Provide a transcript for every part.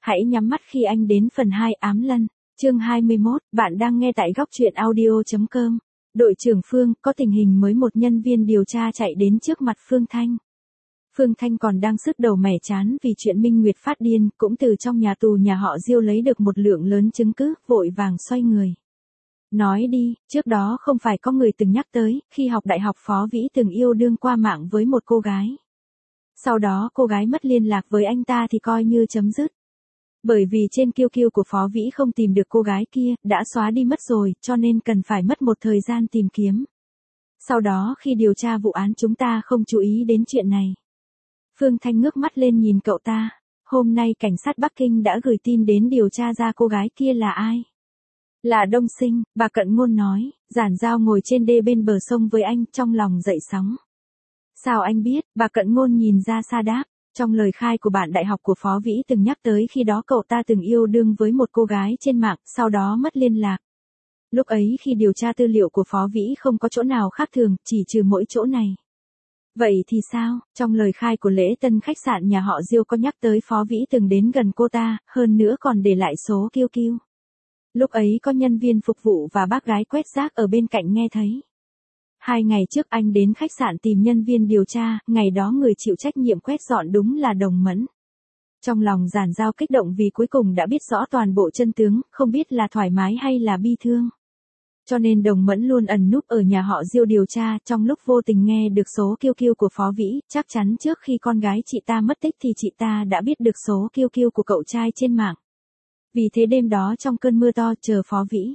Hãy nhắm mắt khi anh đến phần 2 ám lân. Chương 21, bạn đang nghe tại góc truyện audio.com. Đội trưởng Phương, có tình hình mới, một nhân viên điều tra chạy đến trước mặt Phương Thanh. Phương Thanh còn đang sứt đầu mẻ chán vì chuyện Minh Nguyệt phát điên, cũng từ trong nhà tù nhà họ Diêu lấy được một lượng lớn chứng cứ, vội vàng xoay người. Nói đi, trước đó không phải có người từng nhắc tới, khi học đại học Phó Vĩ từng yêu đương qua mạng với một cô gái. Sau đó cô gái mất liên lạc với anh ta thì coi như chấm dứt. Bởi vì trên QQ của Phó Vĩ không tìm được cô gái kia, đã xóa đi mất rồi, cho nên cần phải mất một thời gian tìm kiếm. Sau đó khi điều tra vụ án chúng ta không chú ý đến chuyện này. Phương Thanh ngước mắt lên nhìn cậu ta. Hôm nay cảnh sát Bắc Kinh đã gửi tin đến điều tra ra cô gái kia là ai. Là Đông Sinh, bà Cận Ngôn nói. Giản Giao ngồi trên đê bên bờ sông với anh, trong lòng dậy sóng. Sao anh biết? Bà Cận Ngôn nhìn ra xa đáp. Trong lời khai của bạn đại học của Phó Vĩ từng nhắc tới khi đó cậu ta từng yêu đương với một cô gái trên mạng, sau đó mất liên lạc. Lúc ấy khi điều tra tư liệu của Phó Vĩ không có chỗ nào khác thường, chỉ trừ mỗi chỗ này. Vậy thì sao? Trong lời khai của lễ tân khách sạn nhà họ Diêu có nhắc tới Phó Vĩ từng đến gần cô ta, hơn nữa còn để lại số QQ. Lúc ấy có nhân viên phục vụ và bác gái quét rác ở bên cạnh nghe thấy. 2 ngày trước anh đến khách sạn tìm nhân viên điều tra, ngày đó người chịu trách nhiệm quét dọn đúng là Đồng Mẫn. Trong lòng Giản Giao kích động vì cuối cùng đã biết rõ toàn bộ chân tướng, không biết là thoải mái hay là bi thương. Cho nên Đồng Mẫn luôn ẩn núp ở nhà họ Diêu điều tra, trong lúc vô tình nghe được số QQ của Phó Vĩ, chắc chắn trước khi con gái chị ta mất tích thì chị ta đã biết được số QQ của cậu trai trên mạng. Vì thế đêm đó trong cơn mưa to chờ Phó Vĩ.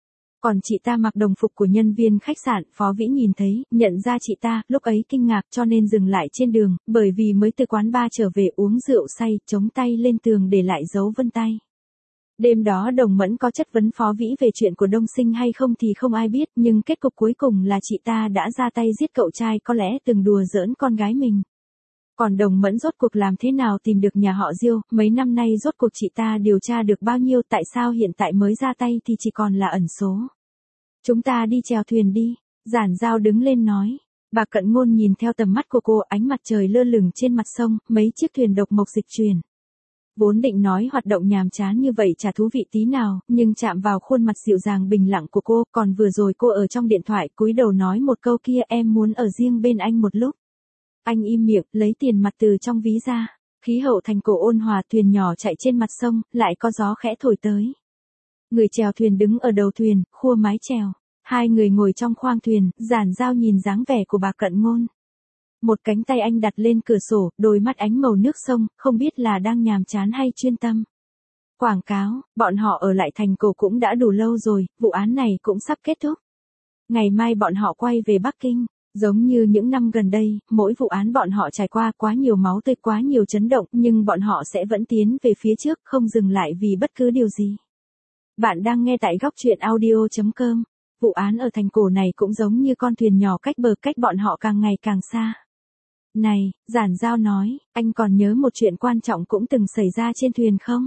Còn chị ta mặc đồng phục của nhân viên khách sạn, Phó Vĩ nhìn thấy, nhận ra chị ta, lúc ấy kinh ngạc cho nên dừng lại trên đường, bởi vì mới từ quán bar trở về uống rượu say, chống tay lên tường để lại dấu vân tay. Đêm đó Đồng Mẫn có chất vấn Phó Vĩ về chuyện của Đông Sinh hay không thì không ai biết, nhưng kết cục cuối cùng là chị ta đã ra tay giết cậu trai có lẽ từng đùa giỡn con gái mình. Còn Đồng Mẫn rốt cuộc làm thế nào tìm được nhà họ Diêu, mấy năm nay rốt cuộc chị ta điều tra được bao nhiêu, tại sao hiện tại mới ra tay thì chỉ còn là ẩn số. Chúng ta đi chèo thuyền đi, Giản Giao đứng lên nói. Bà Cận Ngôn nhìn theo tầm mắt của cô, ánh mặt trời lơ lửng trên mặt sông, mấy chiếc thuyền độc mộc dịch chuyển. Vốn định nói hoạt động nhàm chán như vậy chả thú vị tí nào, nhưng chạm vào khuôn mặt dịu dàng bình lặng của cô, còn vừa rồi cô ở trong điện thoại cúi đầu nói một câu kia, em muốn ở riêng bên anh một lúc. Anh im miệng, lấy tiền mặt từ trong ví ra. Khí hậu thành cổ ôn hòa, thuyền nhỏ chạy trên mặt sông, lại có gió khẽ thổi tới. Người chèo thuyền đứng ở đầu thuyền, khua mái chèo. 2 người ngồi trong khoang thuyền, Giản Giao nhìn dáng vẻ của bà Cận Ngôn. Một cánh tay anh đặt lên cửa sổ, đôi mắt ánh màu nước sông, không biết là đang nhàm chán hay chuyên tâm. Quảng cáo, bọn họ ở lại thành cổ cũng đã đủ lâu rồi, vụ án này cũng sắp kết thúc. Ngày mai bọn họ quay về Bắc Kinh. Giống như những năm gần đây, mỗi vụ án bọn họ trải qua quá nhiều máu tươi, quá nhiều chấn động, nhưng bọn họ sẽ vẫn tiến về phía trước, không dừng lại vì bất cứ điều gì. Bạn đang nghe tại góc truyện audio.com. Vụ án ở thành cổ này cũng giống như con thuyền nhỏ cách bờ, cách bọn họ càng ngày càng xa. Này, Giản Giao nói, anh còn nhớ một chuyện quan trọng cũng từng xảy ra trên thuyền không?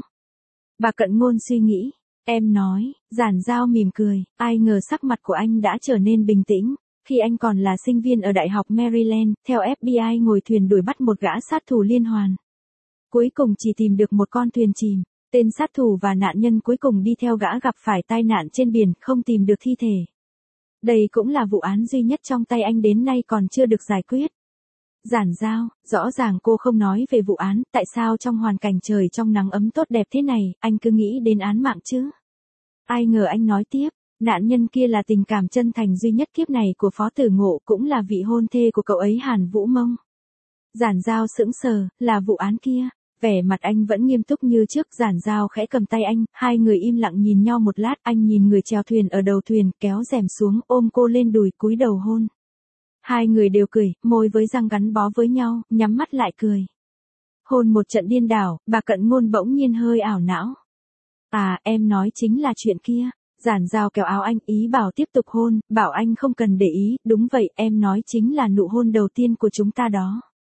Bà Cận Ngôn suy nghĩ. Em nói. Giản Giao mỉm cười, ai ngờ sắc mặt của anh đã trở nên bình tĩnh. Khi anh còn là sinh viên ở Đại học Maryland, theo FBI ngồi thuyền đuổi bắt một gã sát thủ liên hoàn. Cuối cùng chỉ tìm được một con thuyền chìm. Tên sát thủ và nạn nhân cuối cùng đi theo gã gặp phải tai nạn trên biển, không tìm được thi thể. Đây cũng là vụ án duy nhất trong tay anh đến nay còn chưa được giải quyết. Giản Giao, rõ ràng cô không nói về vụ án, tại sao trong hoàn cảnh trời trong nắng ấm tốt đẹp thế này, anh cứ nghĩ đến án mạng chứ? Ai ngờ anh nói tiếp. Nạn nhân kia là tình cảm chân thành duy nhất kiếp này của Phó Tử Ngộ, cũng là vị hôn thê của cậu ấy Hàn Vũ Mông. Giản Giao sững sờ, là vụ án kia. Vẻ mặt anh vẫn nghiêm túc như trước, Giản Giao khẽ cầm tay anh, 2 người im lặng nhìn nhau một lát, anh nhìn người chèo thuyền ở đầu thuyền, kéo rèm xuống, ôm cô lên đùi, cúi đầu hôn. 2 người đều cười, môi với răng gắn bó với nhau, nhắm mắt lại cười. Hôn một trận điên đảo, bà Cận Ngôn bỗng nhiên hơi ảo não. À, em nói chính là chuyện kia. Giản Giao kéo áo anh, ý bảo tiếp tục hôn, bảo anh không cần để ý, đúng vậy, em nói chính là nụ hôn đầu tiên của chúng ta đó.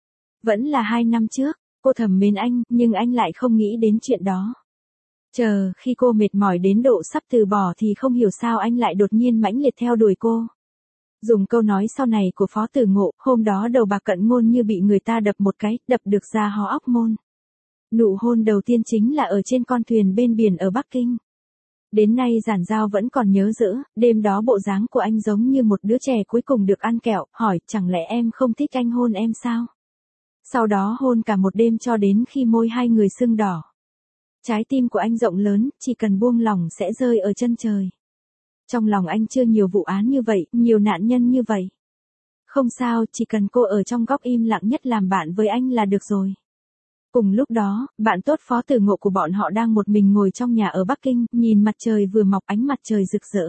Vẫn là 2 năm trước, cô thầm mến anh, nhưng anh lại không nghĩ đến chuyện đó. Chờ, khi cô mệt mỏi đến độ sắp từ bỏ thì không hiểu sao anh lại đột nhiên mãnh liệt theo đuổi cô. Dùng câu nói sau này của Phó Tử Ngộ, hôm đó đầu bà Cận Ngôn như bị người ta đập một cái, đập được ra hó óc môn. Nụ hôn đầu tiên chính là ở trên con thuyền bên biển ở Bắc Kinh. Đến nay Giản Giao vẫn còn nhớ giữ, đêm đó bộ dáng của anh giống như một đứa trẻ cuối cùng được ăn kẹo, hỏi chẳng lẽ em không thích anh hôn em sao? Sau đó hôn cả một đêm cho đến khi môi hai người sưng đỏ. Trái tim của anh rộng lớn, chỉ cần buông lỏng sẽ rơi ở chân trời. Trong lòng anh chưa nhiều vụ án như vậy, nhiều nạn nhân như vậy. Không sao, chỉ cần cô ở trong góc im lặng nhất làm bạn với anh là được rồi. Cùng lúc đó, bạn tốt Phó Tử Ngộ của bọn họ đang một mình ngồi trong nhà ở Bắc Kinh, nhìn mặt trời vừa mọc ánh mặt trời rực rỡ.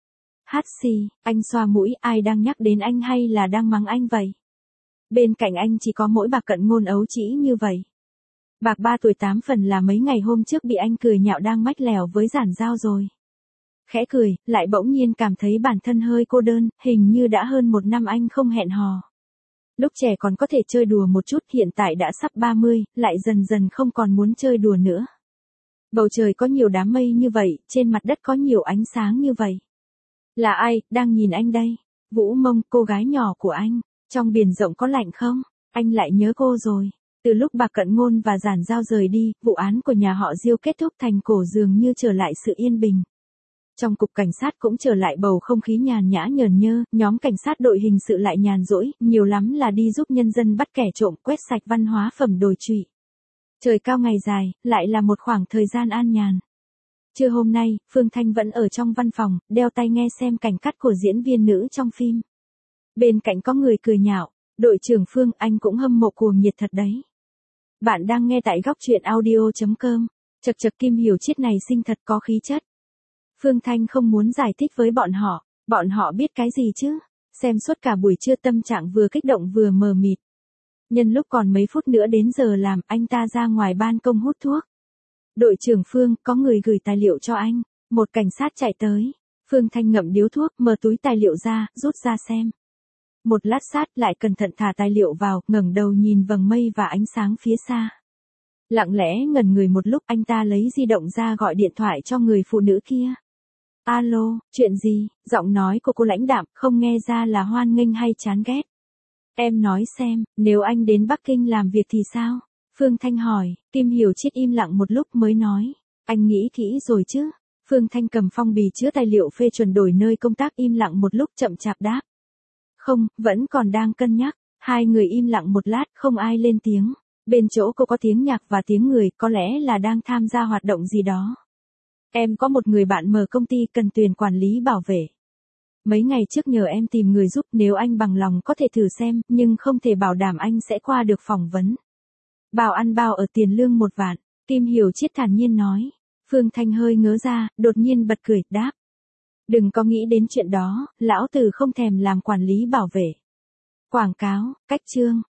Hát xì, anh xoa mũi, ai đang nhắc đến anh hay là đang mắng anh vậy? Bên cạnh anh chỉ có mỗi bà Cận Ngôn ấu trĩ như vậy. Bạc 3 tuổi 8 phần là mấy ngày hôm trước bị anh cười nhạo đang mách lèo với Giản Giao rồi. Khẽ cười, lại bỗng nhiên cảm thấy bản thân hơi cô đơn, hình như đã hơn một năm anh không hẹn hò. Lúc trẻ còn có thể chơi đùa một chút, hiện tại đã sắp 30, lại dần dần không còn muốn chơi đùa nữa. Bầu trời có nhiều đám mây như vậy, trên mặt đất có nhiều ánh sáng như vậy. Là ai, đang nhìn anh đây? Vũ Mông, cô gái nhỏ của anh. Trong biển rộng có lạnh không? Anh lại nhớ cô rồi. Từ lúc bà Cận Ngôn và Giản Giao rời đi, vụ án của nhà họ Diêu kết thúc thành cổ dường như trở lại sự yên bình. Trong cục cảnh sát cũng trở lại bầu không khí nhàn nhã nhờn nhơ, nhóm cảnh sát đội hình sự lại nhàn rỗi, nhiều lắm là đi giúp nhân dân bắt kẻ trộm, quét sạch văn hóa phẩm đồi trụy. Trời cao ngày dài, lại là một khoảng thời gian an nhàn. Trưa hôm nay, Phương Thanh vẫn ở trong văn phòng, đeo tai nghe xem cảnh cắt của diễn viên nữ trong phim. Bên cạnh có người cười nhạo, đội trưởng Phương, anh cũng hâm mộ cuồng nhiệt thật đấy. Bạn đang nghe tại góc truyện audio.com. Chật chật, Kim Hiểu Chiết này xinh thật, có khí chất. Phương Thanh không muốn giải thích với bọn họ biết cái gì chứ, xem suốt cả buổi trưa tâm trạng vừa kích động vừa mờ mịt. Nhân lúc còn mấy phút nữa đến giờ làm, anh ta ra ngoài ban công hút thuốc. Đội trưởng Phương, có người gửi tài liệu cho anh. Một cảnh sát chạy tới. Phương Thanh ngậm điếu thuốc, mở túi tài liệu ra, rút ra xem. Một lát sát lại cẩn thận thả tài liệu vào, ngẩng đầu nhìn vầng mây và ánh sáng phía xa. Lặng lẽ ngẩn người một lúc, anh ta lấy di động ra gọi điện thoại cho người phụ nữ kia. Alo, chuyện gì? Giọng nói của cô lãnh đạm, không nghe ra là hoan nghênh hay chán ghét. Em nói xem, nếu anh đến Bắc Kinh làm việc thì sao? Phương Thanh hỏi. Kim Hiểu Chiết im lặng một lúc mới nói. Anh nghĩ kỹ rồi chứ? Phương Thanh cầm phong bì chứa tài liệu phê chuẩn đổi nơi công tác, im lặng một lúc chậm chạp đáp. Không, vẫn còn đang cân nhắc. Hai người im lặng một lát, không ai lên tiếng. Bên chỗ cô có tiếng nhạc và tiếng người, có lẽ là đang tham gia hoạt động gì đó. Em có một người bạn mở công ty cần tuyển quản lý bảo vệ. Mấy ngày trước nhờ em tìm người giúp, nếu anh bằng lòng có thể thử xem, nhưng không thể bảo đảm anh sẽ qua được phỏng vấn. Bao ăn bao ở, tiền lương 1 vạn, Kim Hiểu Chiết thản nhiên nói. Phương Thanh hơi ngớ ra, đột nhiên bật cười, đáp. Đừng có nghĩ đến chuyện đó, lão tử không thèm làm quản lý bảo vệ. Quảng cáo, cách chương.